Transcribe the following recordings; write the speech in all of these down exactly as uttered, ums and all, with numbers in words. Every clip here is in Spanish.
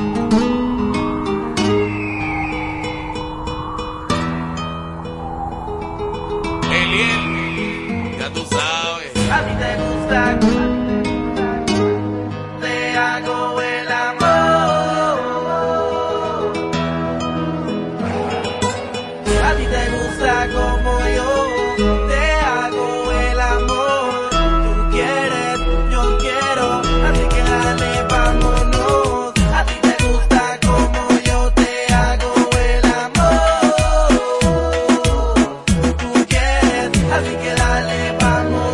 Eliel, ya tú sabes. A ti te gusta, te hago el amor. A ti te gusta como yo, te hago el amor. Tú quieres, yo quiero, así que dale, vámonos. A ti te gusta como yo, te hago el amor. Tú quieres, así que dale, vámonos.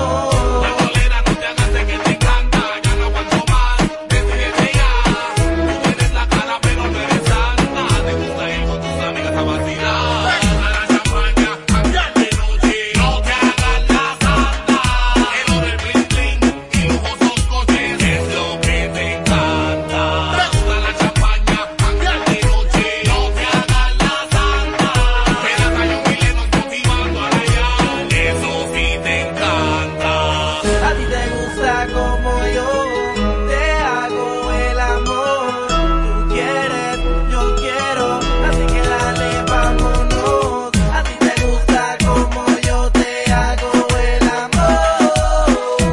Como yo, te hago el amor. Tú quieres, yo quiero, así que dale, vámonos. A ti te gusta como yo, te hago el amor.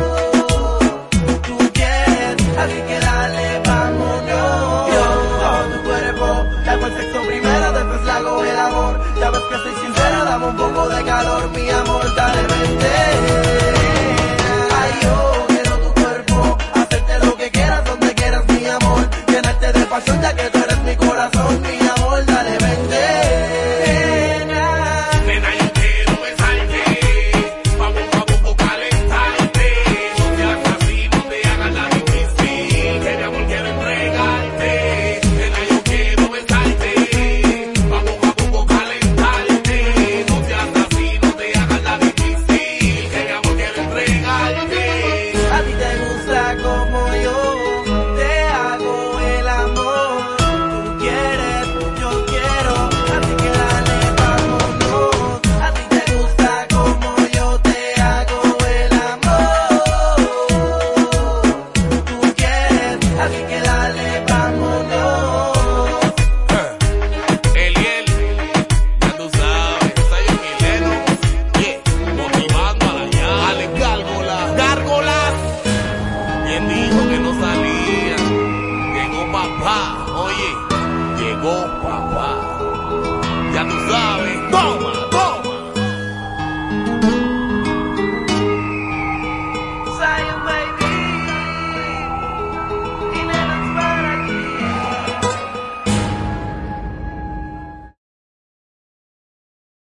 Tú quieres, así que dale, vámonos. Yo, bajo tu cuerpo, te hago el sexo primero, después le hago el amor. Ya ves que soy sincero, dame un poco de calor, mi amor, dale, vente. Ay, yo ya que tú eres mi corazón, mi amor, dale, vente. Nena, nena, yo quiero besarte, vamos a poco calentarte. No seas así, no te hagas la difícil, que mi amor quiero entregarte. Nena, yo quiero besarte, vamos a poco calentarte. No seas así, no te hagas la difícil, que mi amor quiero entregarte. A ti te gusta como yo. Así que dale, vámonos. Eliel, ya tú sabes, soy un mileno, yeah, motivando a la llave. Ale, gárgolas, gárgolas. Quien dijo que no salía, llegó papá.